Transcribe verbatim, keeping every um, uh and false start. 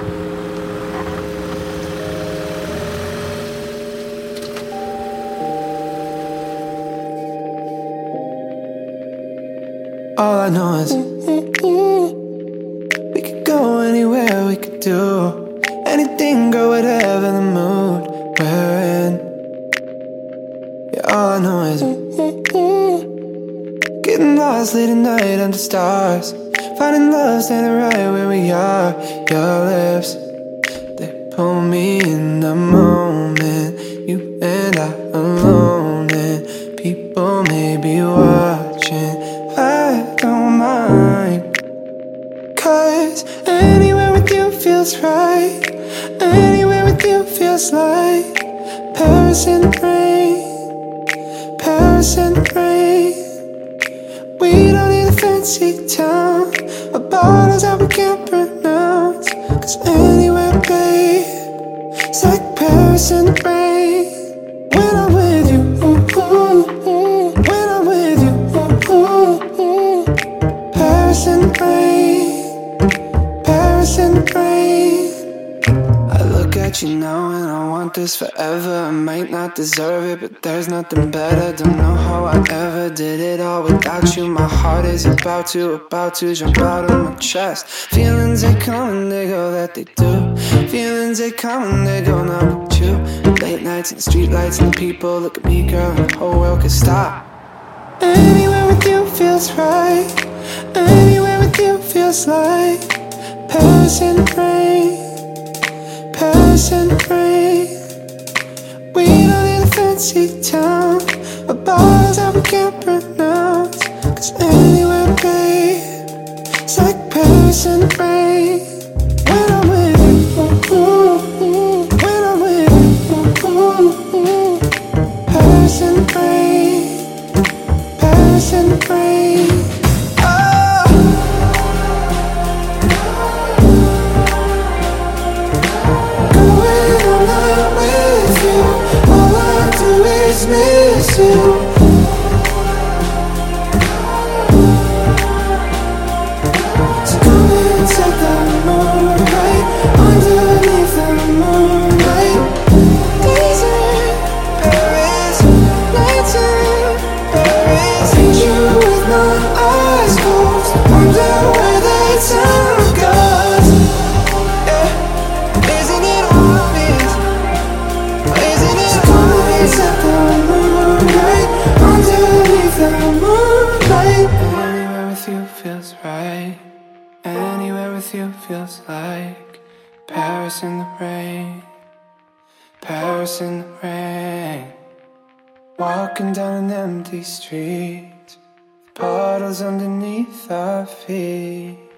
All I know is we could go anywhere, we could do anything, girl, whatever the mood we're in. Yeah, all I know is getting lost late at night under stars, finding love standing right where we are. Your lips, they pull me in the moment, you and I alone, and people may be watching. I don't mind, 'cause anywhere with you feels right. Anywhere with you feels like Paris in the rain, Paris in the rain. We don't need a fancy town or bottles that we can't pronounce, 'cause anywhere, babe, it's like Paris in the rain. When I'm with you, ooh, ooh, ooh. When I'm with you, ooh, ooh, ooh. Paris in the rain, Paris in the rain. I look at you now and I want this forever. I might not deserve it, but there's nothing better. Don't know how I ever did it all without you. My heart is about to, about to jump out of my chest. Feelings, they come and they go, that they do. Feelings, they come and they go, not with you. Late nights and the street lights and the people look at me, girl, and the whole world could stop. Anywhere with you feels right. Anywhere with you feels like Paris in the rain, Paris in the rain. We don't need a fancy town or bottles that we can't pronounce, 'cause anywhere, babe, it's like Paris in the rain. When I'm with you, ooh, ooh, ooh. When I'm with you, ooh, ooh, ooh. Paris in the rain, Paris in the rain. Miss you. So come and take the moonlight underneath the moonlight. Days in Paris, nights in Paris. Need you with my eyes closed, wonder where the time goes. Yeah, isn't it obvious? Isn't it so obvious that the moonlight underneath the moonlight? Anywhere with you feels right. Anywhere with you feels like Paris in the rain, Paris in the rain. Walking down an empty street, puddles underneath our feet.